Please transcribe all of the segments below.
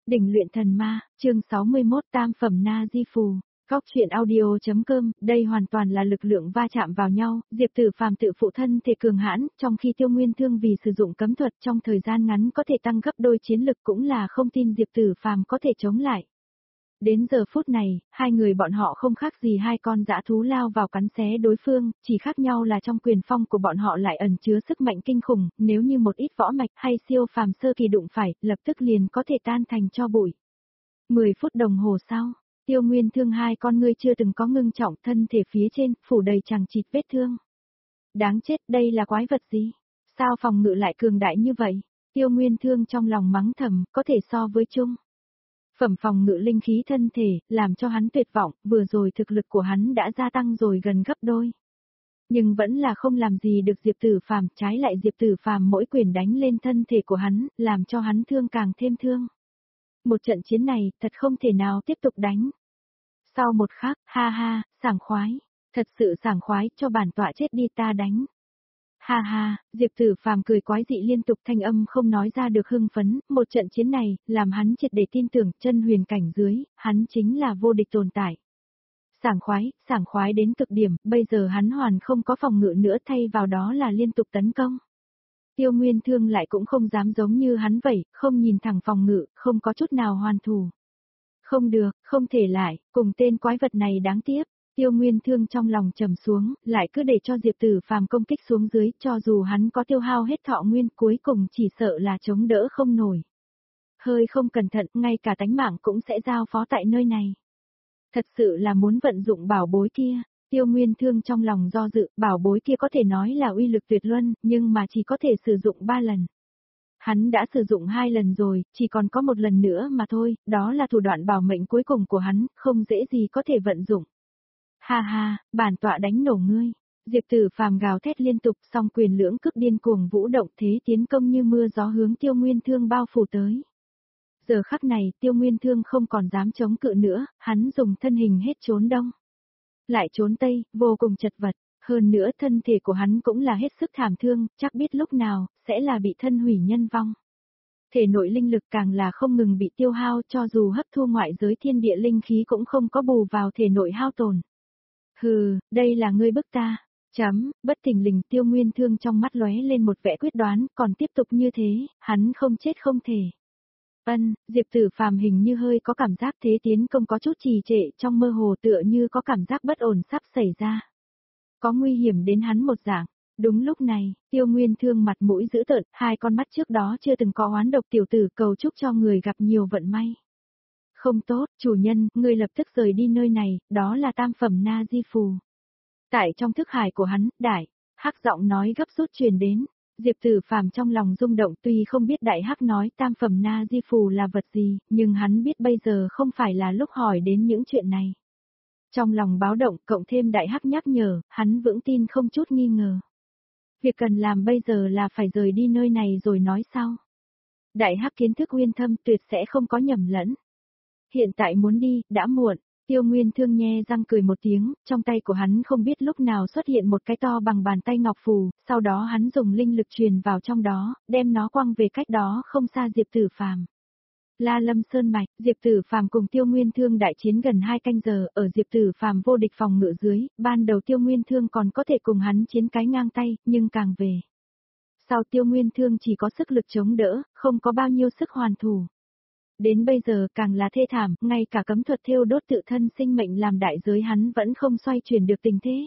Đỉnh luyện thần ma, chương 61 tam phẩm na di phù. Góc truyện audio.com, đây hoàn toàn là lực lượng va chạm vào nhau, Diệp Tử Phàm tự phụ thân thể cường hãn, trong khi Tiêu Nguyên Thương vì sử dụng cấm thuật trong thời gian ngắn có thể tăng gấp đôi chiến lực cũng là không tin Diệp Tử Phàm có thể chống lại. Đến giờ phút này, hai người bọn họ không khác gì hai con dã thú lao vào cắn xé đối phương, chỉ khác nhau là trong quyền phong của bọn họ lại ẩn chứa sức mạnh kinh khủng, nếu như một ít võ mạch hay siêu phàm sơ kỳ đụng phải, lập tức liền có thể tan thành tro bụi. 10 phút đồng hồ sau, Tiêu Nguyên Thương hai con ngươi chưa từng có ngưng trọng, thân thể phía trên phủ đầy chằng chịt vết thương. Đáng chết, đây là quái vật gì? Sao phòng ngự lại cường đại như vậy? Tiêu Nguyên Thương trong lòng mắng thầm, có thể so với chung phẩm phòng ngự linh khí thân thể, làm cho hắn tuyệt vọng, vừa rồi thực lực của hắn đã gia tăng rồi gần gấp đôi. Nhưng vẫn là không làm gì được Diệp Tử Phàm, trái lại Diệp Tử Phàm mỗi quyền đánh lên thân thể của hắn, làm cho hắn thương càng thêm thương. Một trận chiến này, thật không thể nào tiếp tục đánh. Sau một khắc, ha ha, sảng khoái, thật sự sảng khoái, cho bản tọa chết đi ta đánh. Ha ha, Diệp Tử Phàm cười quái dị liên tục, thanh âm không nói ra được hưng phấn, một trận chiến này, làm hắn triệt để tin tưởng, chân huyền cảnh dưới, hắn chính là vô địch tồn tại. Sảng khoái đến cực điểm, bây giờ hắn hoàn không có phòng ngự nữa, thay vào đó là liên tục tấn công. Tiêu Nguyên Thương lại cũng không dám giống như hắn vậy, không nhìn thẳng phòng ngự, không có chút nào hoàn thủ. Không được, không thể lại, cùng tên quái vật này đáng tiếc. Tiêu Nguyên Thương trong lòng trầm xuống, lại cứ để cho Diệp Tử Phàm công kích xuống dưới, cho dù hắn có tiêu hao hết thọ nguyên, cuối cùng chỉ sợ là chống đỡ không nổi. Hơi không cẩn thận, ngay cả tánh mạng cũng sẽ giao phó tại nơi này. Thật sự là muốn vận dụng bảo bối kia. Tiêu Nguyên Thương trong lòng do dự, bảo bối kia có thể nói là uy lực tuyệt luân, nhưng mà chỉ có thể sử dụng 3 lần. Hắn đã sử dụng 2 lần rồi, chỉ còn có 1 lần nữa mà thôi, đó là thủ đoạn bảo mệnh cuối cùng của hắn, không dễ gì có thể vận dụng. Ha ha, bản tọa đánh nổ ngươi. Diệp Tử Phàm gào thét liên tục, song quyền lưỡng cực điên cuồng vũ động, thế tiến công như mưa gió hướng Tiêu Nguyên Thương bao phủ tới. Giờ khắc này, Tiêu Nguyên Thương không còn dám chống cự nữa, hắn dùng thân hình hết trốn đông, lại trốn tây, vô cùng chật vật, hơn nữa thân thể của hắn cũng là hết sức thảm thương, chắc biết lúc nào sẽ là bị thân hủy nhân vong. Thể nội linh lực càng là không ngừng bị tiêu hao, cho dù hấp thu ngoại giới thiên địa linh khí cũng không có bù vào thể nội hao tổn. Hừ, đây là ngươi bức ta. Bất thình lình Tiêu Nguyên Thương trong mắt lóe lên một vẻ quyết đoán, còn tiếp tục như thế, hắn không chết không thể. Diệp Tử Phàm hình như hơi có cảm giác thế tiến công có chút trì trệ, trong mơ hồ tựa như có cảm giác bất ổn sắp xảy ra. Có nguy hiểm đến hắn một dạng. Đúng lúc này, Tiêu Nguyên Thương mặt mũi dữ tợn, hai con mắt trước đó chưa từng có oán độc tiểu tử cầu chúc cho người gặp nhiều vận may. Không tốt, chủ nhân, ngươi lập tức rời đi nơi này, đó là tam phẩm na di phù. Tại trong thức hải của hắn, đại hắc giọng nói gấp rút truyền đến. Diệp Tử Phàm trong lòng rung động, tuy không biết đại hắc nói tam phẩm na di phù là vật gì, nhưng hắn biết bây giờ không phải là lúc hỏi đến những chuyện này. Trong lòng báo động, cộng thêm đại hắc nhắc nhở, hắn vững tin không chút nghi ngờ. Việc cần làm bây giờ là phải rời đi nơi này rồi nói sau. Đại hắc kiến thức uyên thâm, tuyệt sẽ không có nhầm lẫn. Hiện tại muốn đi, đã muộn. Tiêu Nguyên Thương nhe răng cười một tiếng, trong tay của hắn không biết lúc nào xuất hiện một cái to bằng bàn tay ngọc phù, sau đó hắn dùng linh lực truyền vào trong đó, đem nó quăng về cách đó không xa Diệp Tử Phàm. La Lâm Sơn mạch, Diệp Tử Phàm cùng Tiêu Nguyên Thương đại chiến gần 2 canh giờ, ở Diệp Tử Phàm vô địch phòng ngự dưới, ban đầu Tiêu Nguyên Thương còn có thể cùng hắn chiến cái ngang tay, nhưng càng về sau Tiêu Nguyên Thương chỉ có sức lực chống đỡ, không có bao nhiêu sức hoàn thủ. Đến bây giờ càng là thê thảm, ngay cả cấm thuật thiêu đốt tự thân sinh mệnh làm đại giới hắn vẫn không xoay chuyển được tình thế.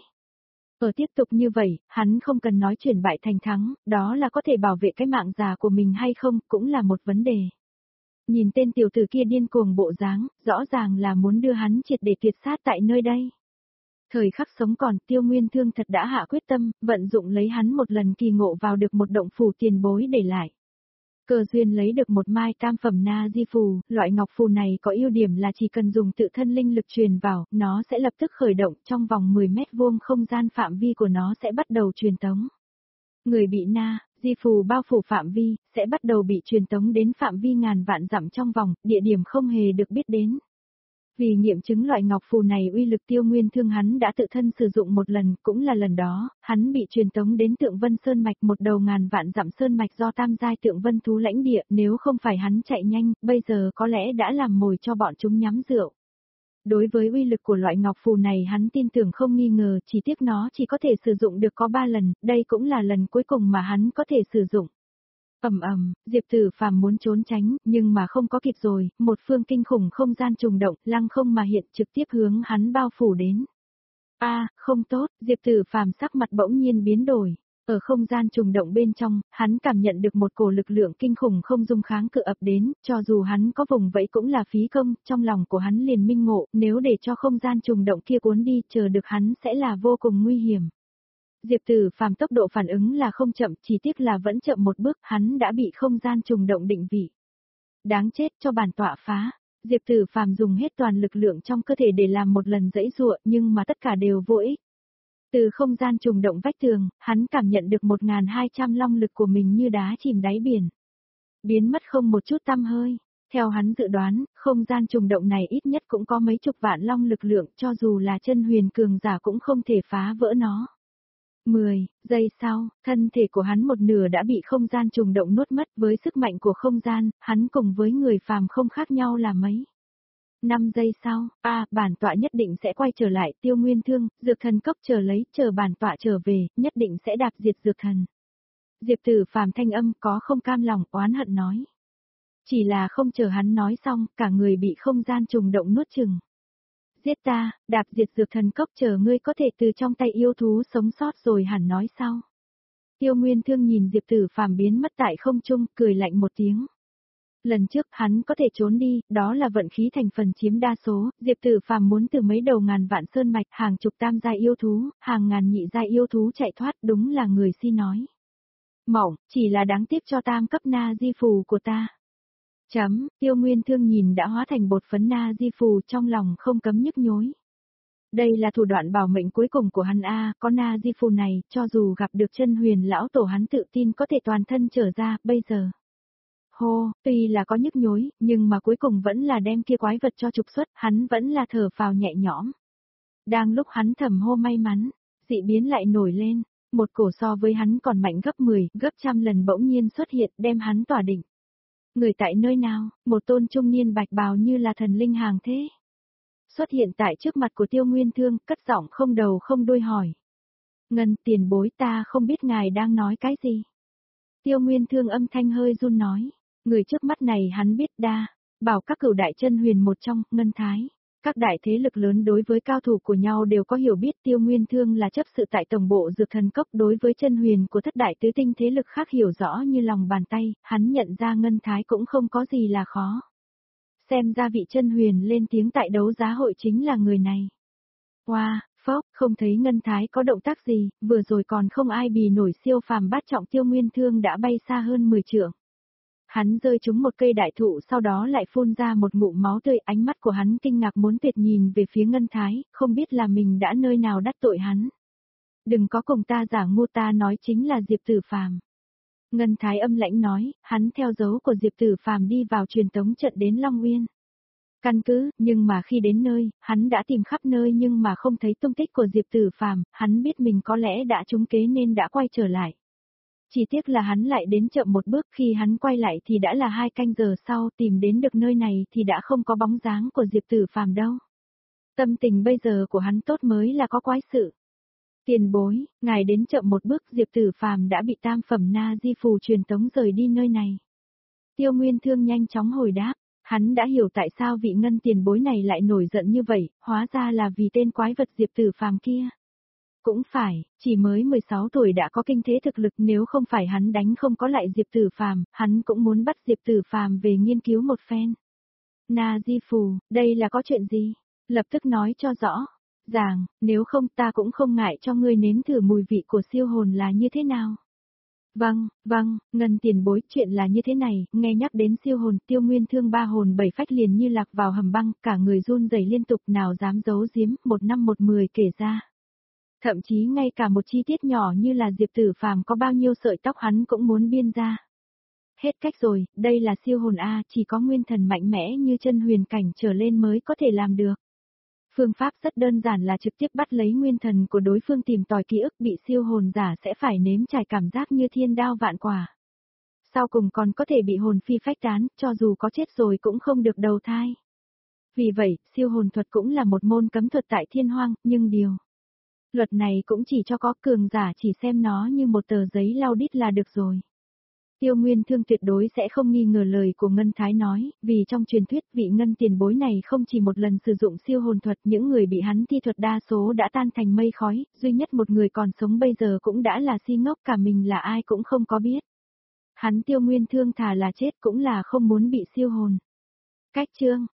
Ở tiếp tục như vậy, hắn không cần nói chuyển bại thành thắng, đó là có thể bảo vệ cái mạng già của mình hay không, cũng là một vấn đề. Nhìn tên tiểu tử kia điên cuồng bộ dáng, rõ ràng là muốn đưa hắn triệt để tuyệt sát tại nơi đây. Thời khắc sống còn, Tiêu Nguyên Thương thật đã hạ quyết tâm, vận dụng lấy hắn một lần kỳ ngộ vào được một động phủ tiền bối để lại. Cơ duyên lấy được một mai tam phẩm na di phù, loại ngọc phù này có ưu điểm là chỉ cần dùng tự thân linh lực truyền vào, nó sẽ lập tức khởi động, trong vòng 10 mét vuông không gian phạm vi của nó sẽ bắt đầu truyền tống. Người bị na di phù bao phủ phạm vi, sẽ bắt đầu bị truyền tống đến phạm vi ngàn vạn dặm trong vòng, địa điểm không hề được biết đến. Vì nghiệm chứng loại ngọc phù này uy lực, Tiêu Nguyên Thương hắn đã tự thân sử dụng một lần, cũng là lần đó, hắn bị truyền tống đến Tượng Vân Sơn Mạch, một đầu ngàn vạn dặm sơn mạch do tam giai Tượng Vân thú lãnh địa, nếu không phải hắn chạy nhanh, bây giờ có lẽ đã làm mồi cho bọn chúng nhắm rượu. Đối với uy lực của loại ngọc phù này hắn tin tưởng không nghi ngờ, chỉ tiếc nó chỉ có thể sử dụng được có 3 lần, đây cũng là lần cuối cùng mà hắn có thể sử dụng. Diệp Tử Phàm muốn trốn tránh, nhưng mà không có kịp rồi, một phương kinh khủng không gian trùng động, lăng không mà hiện trực tiếp hướng hắn bao phủ đến. Không tốt, Diệp Tử Phàm sắc mặt bỗng nhiên biến đổi. Ở không gian trùng động bên trong, hắn cảm nhận được một cổ lực lượng kinh khủng không dung kháng cự ập đến, cho dù hắn có vùng vẫy cũng là phí công, trong lòng của hắn liền minh ngộ, nếu để cho không gian trùng động kia cuốn đi, chờ được hắn sẽ là vô cùng nguy hiểm. Diệp Tử Phàm tốc độ phản ứng là không chậm, chỉ tiếc là vẫn chậm một bước, hắn đã bị không gian trùng động định vị. Đáng chết, cho bản tọa phá. Diệp Tử Phàm dùng hết toàn lực lượng trong cơ thể để làm một lần giãy giụa, nhưng mà tất cả đều vô ích. Từ không gian trùng động vách tường, hắn cảm nhận được 1200 long lực của mình như đá chìm đáy biển. Biến mất không một chút tăm hơi. Theo hắn dự đoán, không gian trùng động này ít nhất cũng có mấy chục vạn long lực lượng, cho dù là chân huyền cường giả cũng không thể phá vỡ nó. 10 giây sau, thân thể của hắn một nửa đã bị không gian trùng động nuốt mất, với sức mạnh của không gian, hắn cùng với người phàm không khác nhau là mấy. 5 giây sau, bản tọa nhất định sẽ quay trở lại, Tiêu Nguyên Thương, dược thần cốc chờ bản tọa trở về, nhất định sẽ đạp diệt dược thần. Diệp Tử Phàm thanh âm có không cam lòng, oán hận nói. Chỉ là không chờ hắn nói xong, cả người bị không gian trùng động nuốt chửng. Giết ta, đạp diệt dược thần cốc, chờ ngươi có thể từ trong tay yêu thú sống sót rồi hẳn nói sau. Tiêu Nguyên Thương nhìn Diệp Tử Phàm biến mất tại không trung, cười lạnh một tiếng. Lần trước hắn có thể trốn đi, đó là vận khí thành phần chiếm đa số, Diệp Tử Phàm muốn từ mấy đầu ngàn vạn sơn mạch, hàng chục tam giai yêu thú, hàng ngàn nhị giai yêu thú chạy thoát, đúng là người si nói. Mỏng, chỉ là đáng tiếc cho tam cấp na di phù của ta. Tiêu Nguyên Thương nhìn đã hóa thành bột phấn na di phù, trong lòng không cấm nhức nhối. Đây là thủ đoạn bảo mệnh cuối cùng của hắn có na di phù này, cho dù gặp được chân huyền lão tổ hắn tự tin có thể toàn thân trở ra, bây giờ. Tuy là có nhức nhối, nhưng mà cuối cùng vẫn là đem kia quái vật cho trục xuất, hắn vẫn là thở phào nhẹ nhõm. Đang lúc hắn thầm hô may mắn, dị biến lại nổi lên, một cổ so với hắn còn mạnh gấp 10, gấp trăm lần bỗng nhiên xuất hiện, đem hắn tỏa định. Người tại nơi nào, một tôn trung niên bạch bào như là thần linh hàng thế. Xuất hiện tại trước mặt của Tiêu Nguyên Thương, cất giọng không đầu không đuôi hỏi. Ngân tiền bối, ta không biết ngài đang nói cái gì. Tiêu Nguyên Thương âm thanh hơi run nói. Người trước mắt này hắn biết bảo các cửu đại chân huyền một trong, Ngân Thái. Các đại thế lực lớn đối với cao thủ của nhau đều có hiểu biết, Tiêu Nguyên Thương là chấp sự tại tổng bộ dược thần cốc, đối với chân huyền của thất đại tứ tinh thế lực khác hiểu rõ như lòng bàn tay, hắn nhận ra Ngân Thái cũng không có gì là khó. Xem ra vị chân huyền lên tiếng tại đấu giá hội chính là người này. Không thấy Ngân Thái có động tác gì, vừa rồi còn không ai bì nổi siêu phàm bát trọng, Tiêu Nguyên Thương đã bay xa hơn 10 trượng. Hắn rơi trúng một cây đại thụ, sau đó lại phun ra một ngụm máu tươi, ánh mắt của hắn kinh ngạc muốn tuyệt, nhìn về phía Ngân Thái, không biết là mình đã nơi nào đắc tội hắn. Đừng có cùng ta giả ngu, ta nói chính là Diệp Tử Phàm. Ngân Thái âm lãnh nói, hắn theo dấu của Diệp Tử Phàm đi vào truyền tống trận đến Long Uyên. Căn cứ, nhưng mà khi đến nơi, hắn đã tìm khắp nơi nhưng mà không thấy tung tích của Diệp Tử Phàm, hắn biết mình có lẽ đã trúng kế nên đã quay trở lại. Chỉ tiếc là hắn lại đến chậm một bước, khi hắn quay lại thì đã là 2 canh giờ sau, tìm đến được nơi này thì đã không có bóng dáng của Diệp Tử Phàm đâu. Tâm tình bây giờ của hắn tốt mới là có quái sự. Tiền bối, ngài đến chậm một bước, Diệp Tử Phàm đã bị tam phẩm na di phù truyền tống rời đi nơi này. Tiêu Nguyên Thương nhanh chóng hồi đáp, hắn đã hiểu tại sao vị Ngân tiền bối này lại nổi giận như vậy, hóa ra là vì tên quái vật Diệp Tử Phàm kia. Cũng phải, chỉ mới 16 tuổi đã có kinh thế thực lực, nếu không phải hắn đánh không có lại Diệp Tử Phàm, hắn cũng muốn bắt Diệp Tử Phàm về nghiên cứu một phen. Na di phù, đây là có chuyện gì? Lập tức nói cho rõ. Nếu không ta cũng không ngại cho ngươi nếm thử mùi vị của siêu hồn là như thế nào. Vâng, Ngân tiền bối, chuyện là như thế này, nghe nhắc đến siêu hồn, Tiêu Nguyên Thương 3 hồn 7 phách liền như lạc vào hầm băng, cả người run rẩy liên tục, nào dám giấu giếm, 1 năm 1 10 kể ra. Thậm chí ngay cả một chi tiết nhỏ như là Diệp Tử Phàm có bao nhiêu sợi tóc hắn cũng muốn biên ra. Hết cách rồi, đây là siêu hồn A, chỉ có nguyên thần mạnh mẽ như chân huyền cảnh trở lên mới có thể làm được. Phương pháp rất đơn giản là trực tiếp bắt lấy nguyên thần của đối phương tìm tòi ký ức, bị siêu hồn giả sẽ phải nếm trải cảm giác như thiên đao vạn quả. Sau cùng còn có thể bị hồn phi phách tán, cho dù có chết rồi cũng không được đầu thai. Vì vậy, siêu hồn thuật cũng là một môn cấm thuật tại thiên hoang, nhưng luật này cũng chỉ cho có cường giả chỉ xem nó như một tờ giấy lau đít là được rồi. Tiêu Nguyên Thương tuyệt đối sẽ không nghi ngờ lời của Ngân Thái nói, vì trong truyền thuyết vị Ngân tiền bối này không chỉ một lần sử dụng siêu hồn thuật, những người bị hắn thi thuật đa số đã tan thành mây khói, duy nhất một người còn sống bây giờ cũng đã là si ngốc, cả mình là ai cũng không có biết. Hắn Tiêu Nguyên Thương thà là chết cũng là không muốn bị siêu hồn. Cách chương